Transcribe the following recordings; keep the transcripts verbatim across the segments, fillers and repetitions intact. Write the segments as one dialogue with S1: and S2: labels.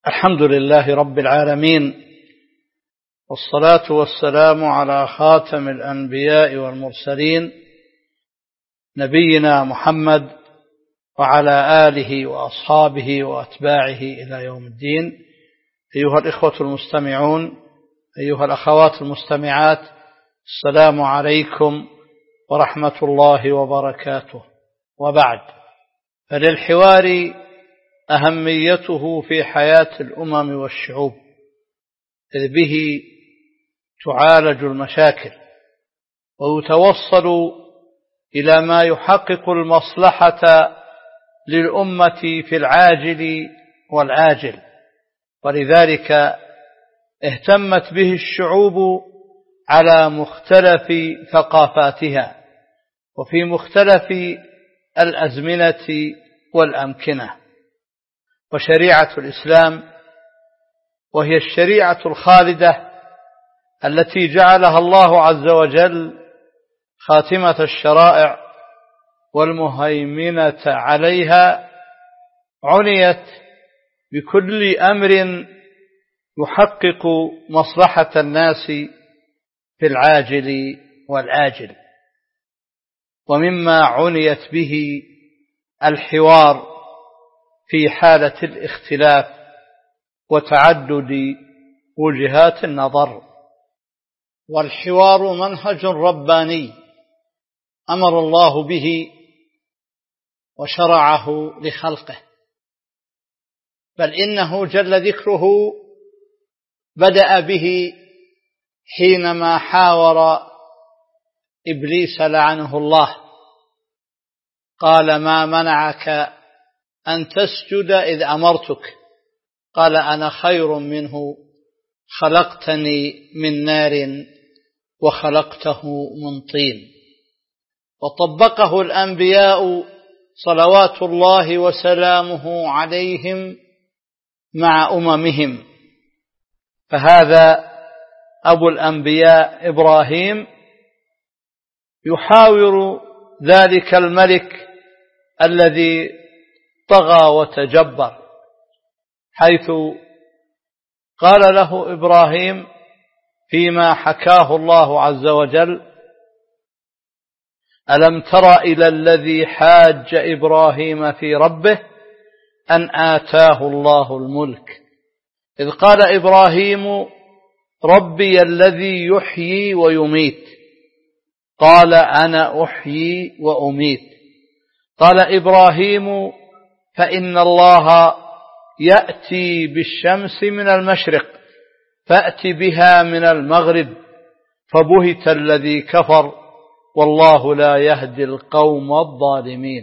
S1: الحمد لله رب العالمين، والصلاة والسلام على خاتم الأنبياء والمرسلين نبينا محمد وعلى آله وأصحابه وأتباعه إلى يوم الدين. أيها الإخوة المستمعون، أيها الأخوات المستمعات، السلام عليكم ورحمة الله وبركاته. وبعد، فللحوار أهميته في حياة الأمم والشعوب، إذ به تعالج المشاكل ويتوصل إلى ما يحقق المصلحة للأمة في العاجل والآجل، ولذلك اهتمت به الشعوب على مختلف ثقافاتها وفي مختلف الأزمنة والأمكنة. وشريعة الإسلام وهي الشريعة الخالدة التي جعلها الله عز وجل خاتمة الشرائع والمهيمنة عليها، عنيت بكل أمر يحقق مصلحة الناس في العاجل والآجل. ومما عنيت به الحوار في حالة الاختلاف وتعدد وجهات النظر. والحوار منهج رباني أمر الله به وشرعه لخلقه، بل إنه جل ذكره بدأ به حينما حاور إبليس لعنه الله، قال: ما منعك أن تسجد إذ أمرتك؟ قال: أنا خير منه، خلقتني من نار وخلقته من طين. وطبقه الأنبياء صلوات الله وسلامه عليهم مع أممهم. فهذا أبو الأنبياء إبراهيم يحاور ذلك الملك الذي طغى وتجبر، حيث قال له إبراهيم فيما حكاه الله عز وجل: ألم تر إلى الذي حاج إبراهيم في ربه أن آتاه الله الملك إذ قال إبراهيم ربي الذي يحيي ويميت قال أنا أحيي وأميت. قال إبراهيم فإن الله يأتي بالشمس من المشرق فأت بها من المغرب فبهت الذي كفر والله لا يهدي القوم الظالمين.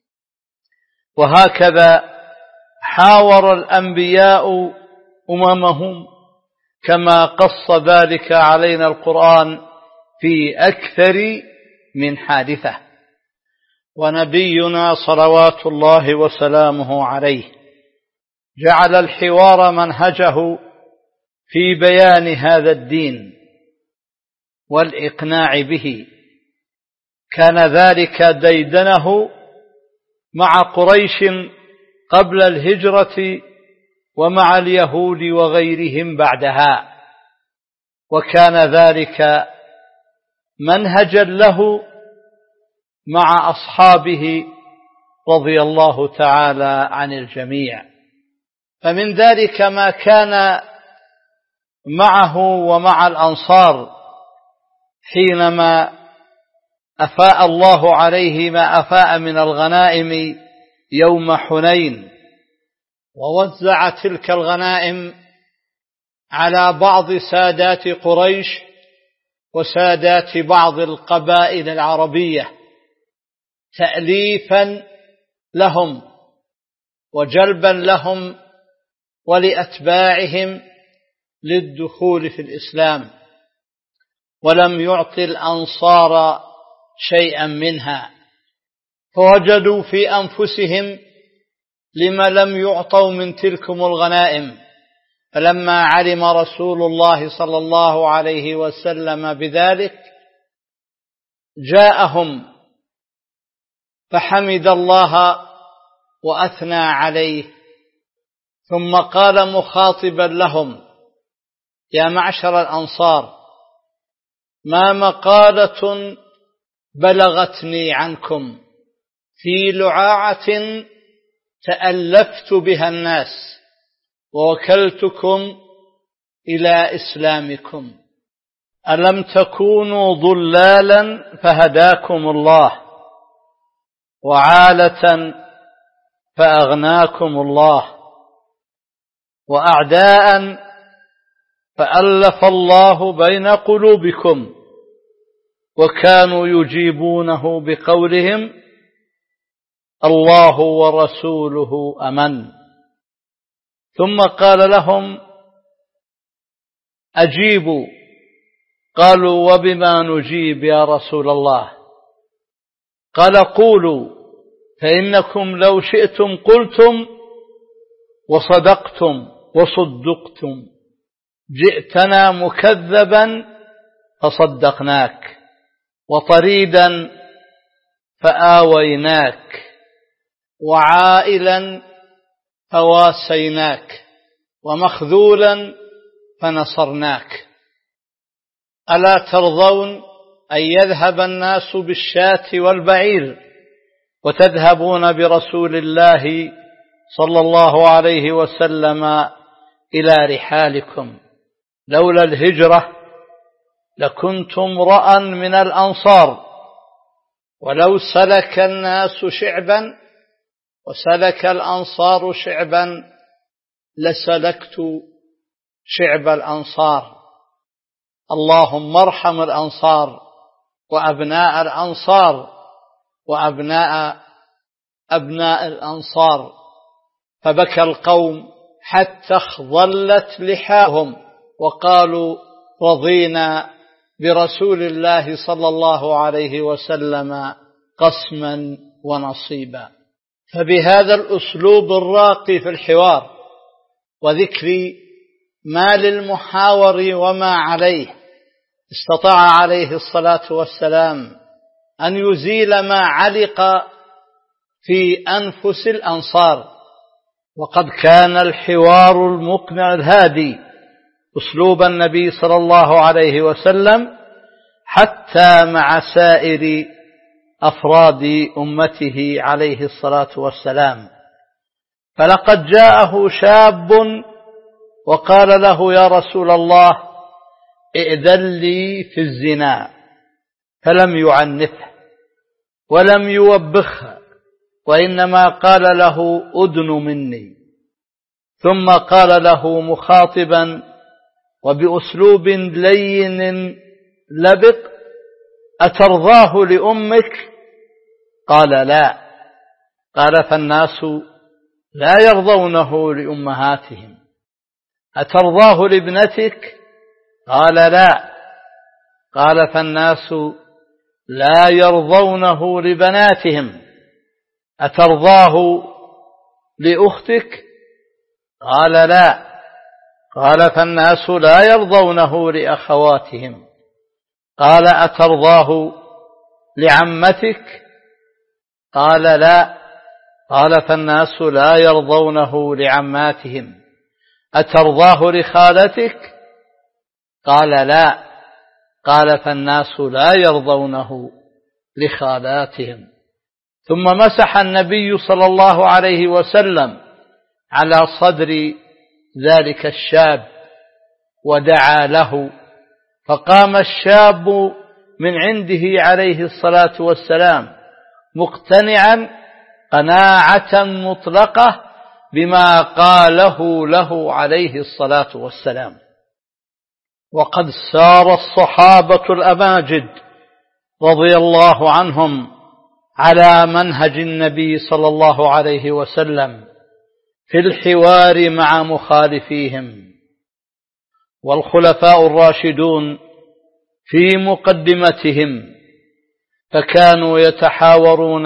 S1: وهكذا حاور الأنبياء أممهم كما قص ذلك علينا القرآن في أكثر من حادثة. ونبينا صلوات الله وسلامه عليه جعل الحوار منهجه في بيان هذا الدين والإقناع به. كان ذلك ديدنه مع قريش قبل الهجرة ومع اليهود وغيرهم بعدها، وكان ذلك منهجا له مع أصحابه رضي الله تعالى عن الجميع. فمن ذلك ما كان معه ومع الأنصار حينما أفاء الله عليه ما أفاء من الغنائم يوم حنين، ووزع تلك الغنائم على بعض سادات قريش وسادات بعض القبائل العربية تأليفا لهم وجلبا لهم ولأتباعهم للدخول في الإسلام، ولم يعطي الأنصار شيئا منها، فوجدوا في أنفسهم لما لم يعطوا من تلكم الغنائم. فلما علم رسول الله صلى الله عليه وسلم بذلك جاءهم فحمد الله وأثنى عليه، ثم قال مخاطبا لهم: يا معشر الأنصار، ما مقالة بلغتني عنكم في لعاعة تألفت بها الناس ووكلتكم إلى إسلامكم، ألم تكونوا ضلالا فهداكم الله، وعالة فأغناكم الله، وأعداء فألف الله بين قلوبكم، وكانوا يجيبونه بقولهم: الله ورسوله أمن. ثم قال لهم: أجيبوا. قالوا: وبما نجيب يا رسول الله؟ قال: قولوا، فإنكم لو شئتم قلتم وصدقتم وصدقتم، جئتنا مكذبا فصدقناك، وطريدا فآويناك، وعائلا فواسيناك، ومخذولا فنصرناك. ألا ترضون أن يذهب الناس بالشاة والبعير وتذهبون برسول الله صلى الله عليه وسلم إلى رحالكم؟ لولا الهجرة لكنتم امرأ من الأنصار، ولو سلك الناس شعبا وسلك الأنصار شعبا لسلكت شعب الأنصار. اللهم ارحم الأنصار وأبناء الأنصار وأبناء أبناء الأنصار. فبكى القوم حتى اخضلت لحاهم وقالوا: رضينا برسول الله صلى الله عليه وسلم قسما ونصيبا. فبهذا الأسلوب الراقي في الحوار وذكر ما للمحاور وما عليه استطاع عليه الصلاة والسلام أن يزيل ما علق في أنفس الأنصار. وقد كان الحوار المقنع الهادي أسلوب النبي صلى الله عليه وسلم حتى مع سائر أفراد أمته عليه الصلاة والسلام. فلقد جاءه شاب وقال له: يا رسول الله، ائذن لي في الزنا، فلم يعنفه ولم يوبخه، وإنما قال له: أدن مني. ثم قال له مخاطبا وبأسلوب لين لبق: أترضاه لأمك؟ قال: لا. قال: فالناس لا يرضونه لأمهاتهم. أترضاه لابنتك؟ قال: لا. قال: فالناس لا يرضونه لبناتهم. أترضاه لأختك؟ قال: لا. قال: فالناس لا يرضونه لأخواتهم. قال: أترضاه لعمتك؟ قال: لا. قال: فالناس لا يرضونه لعماتهم. أترضاه لخالتك؟ قال: لا. قال: فالناس لا يرضونه لخالاتهم. ثم مسح النبي صلى الله عليه وسلم على صدر ذلك الشاب ودعا له، فقام الشاب من عنده عليه الصلاة والسلام مقتنعا قناعة مطلقة بما قاله له عليه الصلاة والسلام. وقد سار الصحابة الأماجد رضي الله عنهم على منهج النبي صلى الله عليه وسلم في الحوار مع مخالفيهم، والخلفاء الراشدون في مقدمتهم، فكانوا يتحاورون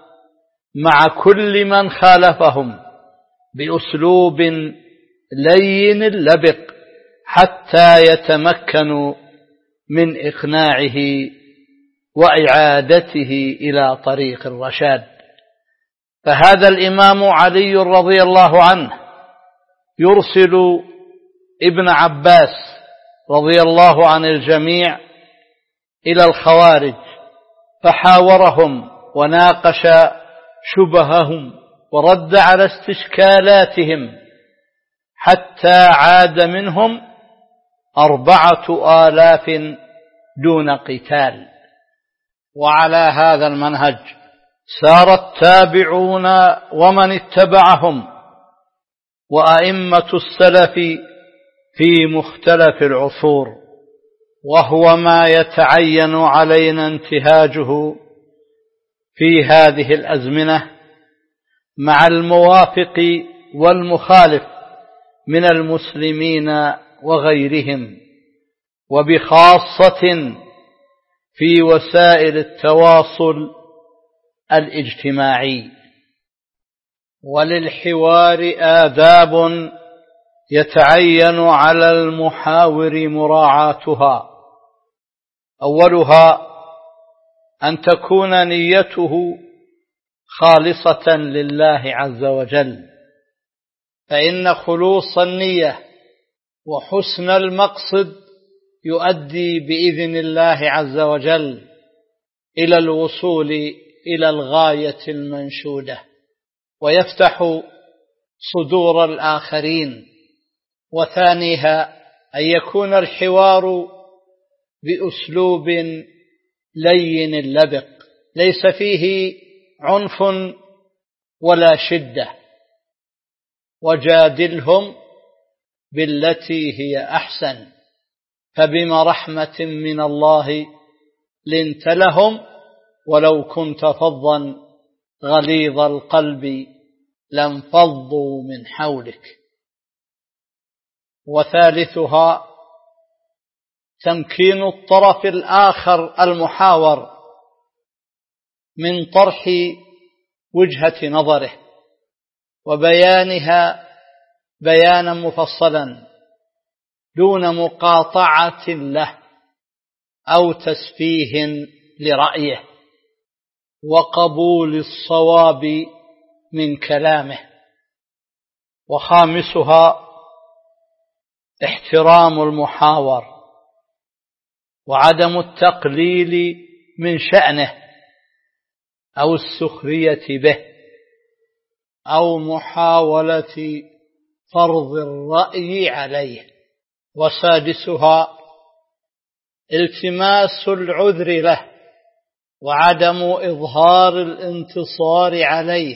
S1: مع كل من خالفهم بأسلوب لين لبق حتى يتمكنوا من إقناعه وإعادته إلى طريق الرشاد. فهذا الإمام علي رضي الله عنه يرسل ابن عباس رضي الله عن الجميع إلى الخوارج فحاورهم وناقش شبههم ورد على استشكالاتهم حتى عاد منهم أربعة آلاف دون قتال. وعلى هذا المنهج سار التابعون ومن اتبعهم وأئمة السلف في مختلف العصور، وهو ما يتعين علينا انتهاجه في هذه الأزمنة مع الموافق والمخالف من المسلمين وغيرهم، وبخاصة في وسائل التواصل الاجتماعي. وللحوار آداب يتعين على المحاور مراعاتها. أولها أن تكون نيته خالصة لله عز وجل، فإن خلوص النية وحسن المقصد يؤدي بإذن الله عز وجل إلى الوصول إلى الغاية المنشودة، ويفتح صدور الآخرين. وثانيها أن يكون الحوار بأسلوب لين لبق ليس فيه عنف ولا شدة، وجادلهم بالتي هي أحسن، فبما رحمة من الله لنت لهم ولو كنت فظا غليظ القلب لانفضوا من حولك. وثالثها تمكين الطرف الآخر المحاور من طرح وجهة نظره وبيانها بيانا مفصلا دون مقاطعة له أو تسفيه لرأيه، وقبول الصواب من كلامه. وخامسها احترام المحاور وعدم التقليل من شأنه أو السخرية به أو محاولة فرض الرأي عليه. وسادسها التماس العذر له وعدم إظهار الانتصار عليه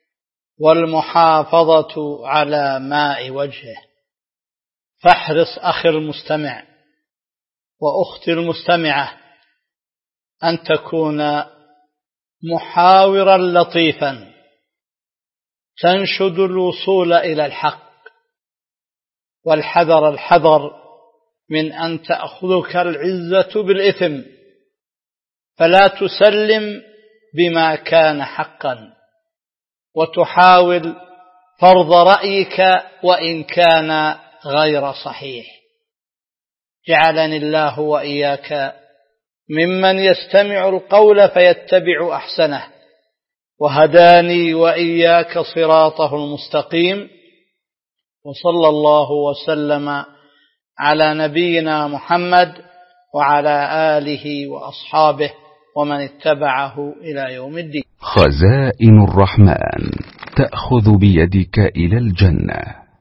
S1: والمحافظة على ماء وجهه. فاحرص أخي المستمع وأختي المستمعة أن تكون محاورا لطيفا تنشد الوصول إلى الحق، والحذر الحذر من أن تأخذك العزة بالإثم، فلا تسلم بما كان حقا وتحاول فرض رأيك وإن كان غير صحيح. جعلني الله وإياك ممن يستمع القول فيتبع أحسنه، وهداني وإياك صراطه المستقيم. وصلى الله وسلم على نبينا محمد وعلى آله وأصحابه ومن اتبعه إلى يوم الدين.
S2: خزائن الرحمن تأخذ بيدك إلى الجنة.